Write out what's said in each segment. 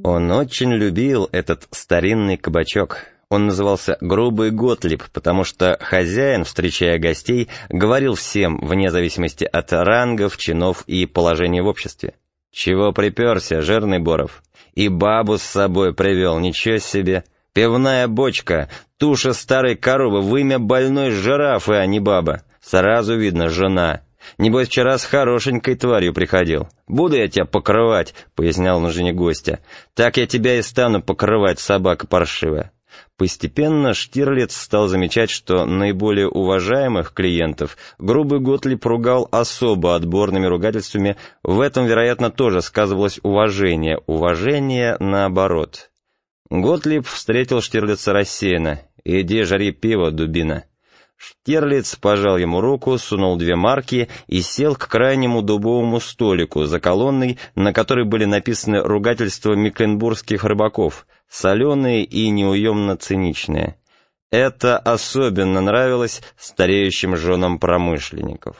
Он очень любил этот старинный кабачок. Он назывался «Грубый Готлиб», потому что хозяин, встречая гостей, говорил всем, вне зависимости от рангов, чинов и положения в обществе: «Чего приперся, жирный Боров? И бабу с собой привел, ничего себе! Пивная бочка, туша старой коровы, вымя больной жирафы, а не баба. Сразу видно, жена. Небось, вчера с хорошенькой тварью приходил. Буду я тебя покрывать», — пояснял он жене гостя. «Так я тебя и стану покрывать, собака паршивая». Постепенно Штирлиц стал замечать, что наиболее уважаемых клиентов грубый Готлиб ругал особо отборными ругательствами. В этом, вероятно, тоже сказывалось уважение. Уважение наоборот. Готлиб встретил Штирлица рассеянно. «Иди, жари пиво, дубина». Штирлиц пожал ему руку, сунул 2 марки и сел к крайнему дубовому столику за колонной, на которой были написаны ругательства мекленбургских рыбаков, соленые и неуемно циничные. Это особенно нравилось стареющим женам промышленников.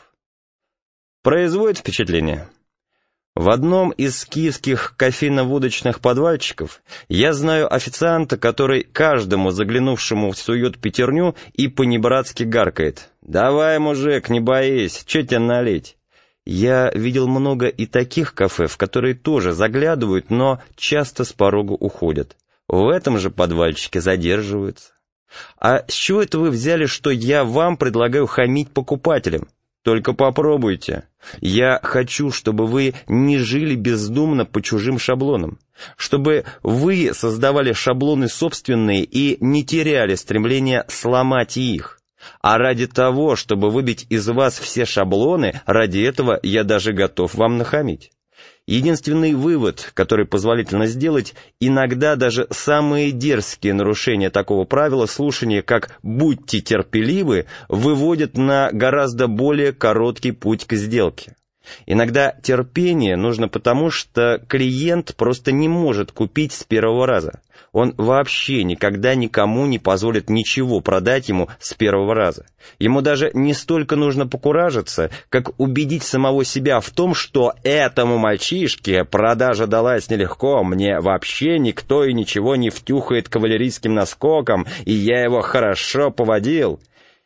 Производит впечатление. В одном из киевских кофейно-водочных подвальчиков я знаю официанта, который каждому заглянувшему сует пятерню и понебратски гаркает: «Давай, мужик, не боись, что тебе налить?» Я видел много и таких кафе, в которые тоже заглядывают, но часто с порога уходят. В этом же подвальчике задерживаются. А с чего это вы взяли, что я вам предлагаю хамить покупателям? Только попробуйте. Я хочу, чтобы вы не жили бездумно по чужим шаблонам, чтобы вы создавали шаблоны собственные и не теряли стремления сломать их. А ради того, чтобы выбить из вас все шаблоны, ради этого я даже готов вам нахамить. Единственный вывод, который позволительно сделать: иногда даже самые дерзкие нарушения такого правила слушания, как «будьте терпеливы», выводят на гораздо более короткий путь к сделке. Иногда терпение нужно потому, что клиент просто не может купить с первого раза. Он вообще никогда никому не позволит ничего продать ему с первого раза. Ему даже не столько нужно покуражиться, как убедить самого себя в том, что этому мальчишке продажа далась нелегко, мне вообще никто и ничего не втюхает кавалерийским наскоком, и я его хорошо поводил.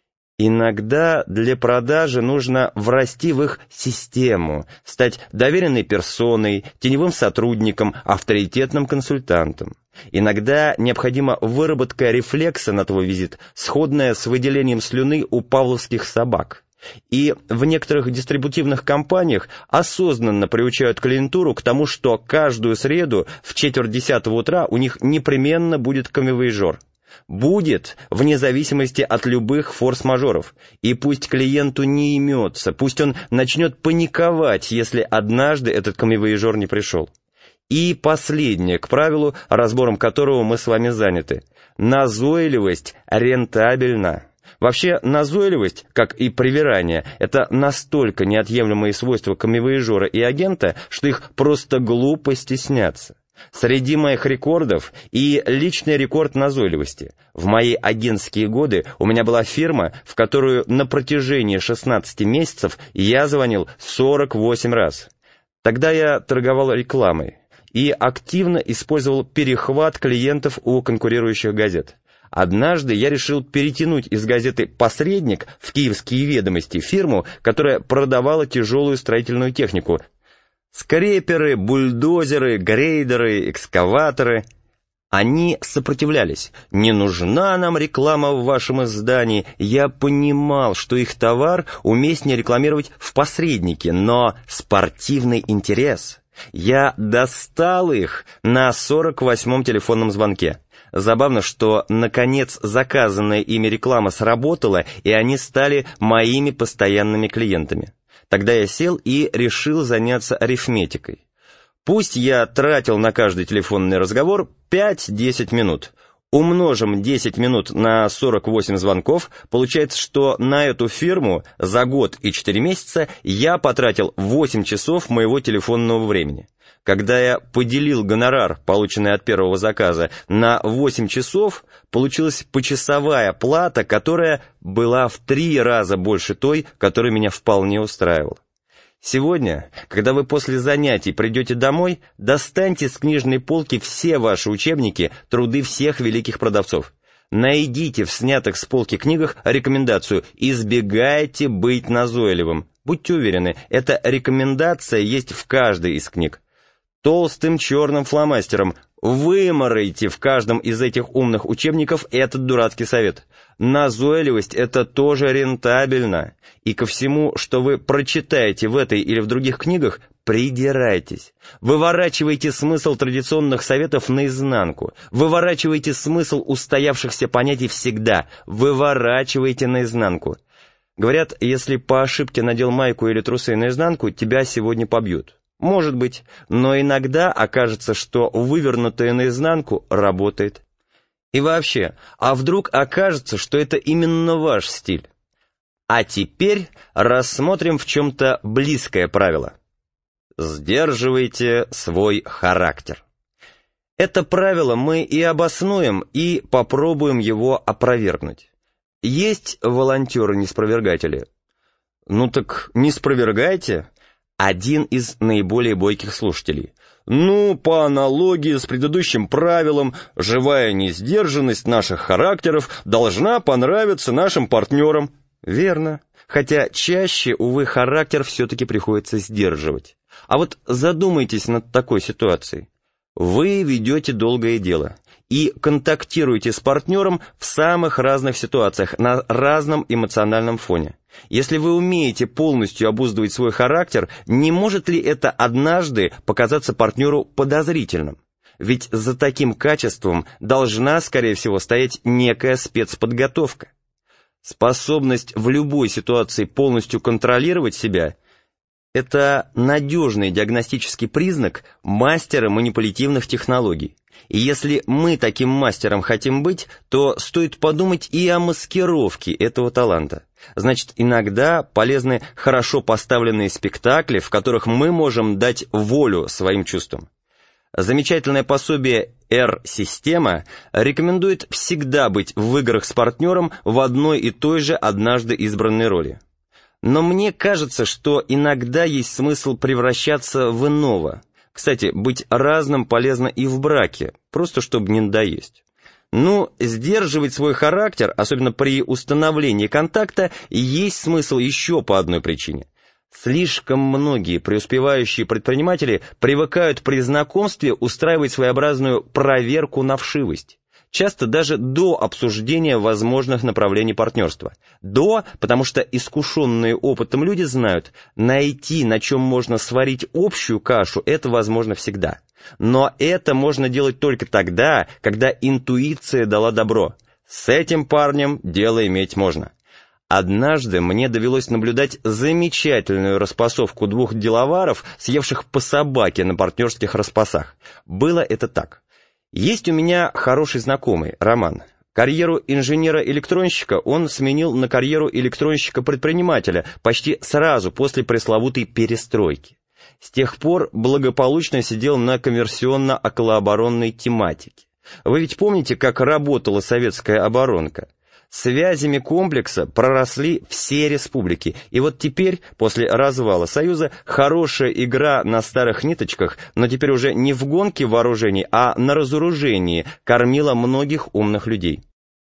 Иногда для продажи нужно врасти в их систему, стать доверенной персоной, теневым сотрудником, авторитетным консультантом. Иногда необходима выработка рефлекса на твой визит, сходная с выделением слюны у павловских собак. И в некоторых дистрибутивных компаниях осознанно приучают клиентуру к тому, что каждую среду в 9:45 утра у них непременно будет камевояжер. Будет, вне зависимости от любых форс-мажоров. И пусть клиенту не имется, пусть он начнет паниковать, если однажды этот камевояжер не пришел. И последнее, к правилу, разбором которого мы с вами заняты. Назойливость рентабельна. Вообще, назойливость, как и привирание, это настолько неотъемлемые свойства камевояжера и агента, что их просто глупо стесняться. Среди моих рекордов и личный рекорд назойливости. В мои агентские годы у меня была фирма, в которую на протяжении 16 месяцев я звонил 48 раз. Тогда я торговал рекламой и активно использовал перехват клиентов у конкурирующих газет. Однажды я решил перетянуть из газеты «Посредник» в «Киевские ведомости» фирму, которая продавала тяжелую строительную технику. Скреперы, бульдозеры, грейдеры, экскаваторы. Они сопротивлялись. «Не нужна нам реклама в вашем издании». Я понимал, что их товар уместнее рекламировать в «Посреднике», но спортивный интерес. Я достал их на 48-м телефонном звонке. Забавно, что, наконец, заказанная ими реклама сработала, и они стали моими постоянными клиентами. Тогда я сел и решил заняться арифметикой. Пусть я тратил на каждый телефонный разговор 5-10 минут. Умножим 10 минут на 48 звонков, получается, что на эту фирму за год и 4 месяца я потратил 8 часов моего телефонного времени. Когда я поделил гонорар, полученный от первого заказа, на 8 часов, получилась почасовая плата, которая была в 3 раза больше той, которая меня вполне устраивала. Сегодня, когда вы после занятий придете домой, достаньте с книжной полки все ваши учебники, труды всех великих продавцов. Найдите в снятых с полки книгах рекомендацию «Избегайте быть назойливым». Будьте уверены, эта рекомендация есть в каждой из книг. Толстым черным фломастером вымарайте в каждом из этих умных учебников этот дурацкий совет. Назойливость — это тоже рентабельно. И ко всему, что вы прочитаете в этой или в других книгах, придирайтесь. Выворачивайте смысл традиционных советов наизнанку. Выворачивайте смысл устоявшихся понятий всегда. Выворачивайте наизнанку. Говорят, если по ошибке надел майку или трусы наизнанку, тебя сегодня побьют. Может быть, но иногда окажется, что вывернутое наизнанку работает. И вообще, а вдруг окажется, что это именно ваш стиль? А теперь рассмотрим в чем-то близкое правило. Сдерживайте свой характер. Это правило мы и обоснуем, и попробуем его опровергнуть. Есть волонтеры-неспровергатели? Ну так не спровергайте. Один из наиболее бойких слушателей. Ну, по аналогии с предыдущим правилом, живая несдержанность наших характеров должна понравиться нашим партнерам. Верно. Хотя чаще, увы, характер все-таки приходится сдерживать. А вот задумайтесь над такой ситуацией. Вы ведете долгое дело и контактируете с партнером в самых разных ситуациях, на разном эмоциональном фоне. Если вы умеете полностью обуздывать свой характер, не может ли это однажды показаться партнеру подозрительным? Ведь за таким качеством должна, скорее всего, стоять некая спецподготовка. Способность в любой ситуации полностью контролировать себя – это надежный диагностический признак мастера манипулятивных технологий. И если мы таким мастером хотим быть, то стоит подумать и о маскировке этого таланта. Значит, иногда полезны хорошо поставленные спектакли, в которых мы можем дать волю своим чувствам. Замечательное пособие R-система рекомендует всегда быть в играх с партнером в одной и той же однажды избранной роли. Но мне кажется, что иногда есть смысл превращаться в иного. Кстати, быть разным полезно и в браке, просто чтобы не надоесть. Ну, сдерживать свой характер, особенно при установлении контакта, есть смысл еще по одной причине. Слишком многие преуспевающие предприниматели привыкают при знакомстве устраивать своеобразную проверку на вшивость. Часто даже до обсуждения возможных направлений партнерства. До, потому что искушенные опытом люди знают, найти, на чем можно сварить общую кашу, это возможно всегда. Но это можно делать только тогда, когда интуиция дала добро. С этим парнем дело иметь можно. Однажды мне довелось наблюдать замечательную распасовку двух деловаров, съевших по собаке на партнерских распасах. Было это так. Есть у меня хороший знакомый, Роман. Карьеру инженера-электронщика он сменил на карьеру электронщика-предпринимателя почти сразу после пресловутой перестройки. С тех пор благополучно сидел на конверсионно-околооборонной тематике. Вы ведь помните, как работала советская оборонка? Связями комплекса проросли все республики, и вот теперь, после развала Союза, хорошая игра на старых ниточках, но теперь уже не в гонке вооружений, а на разоружении, кормила многих умных людей.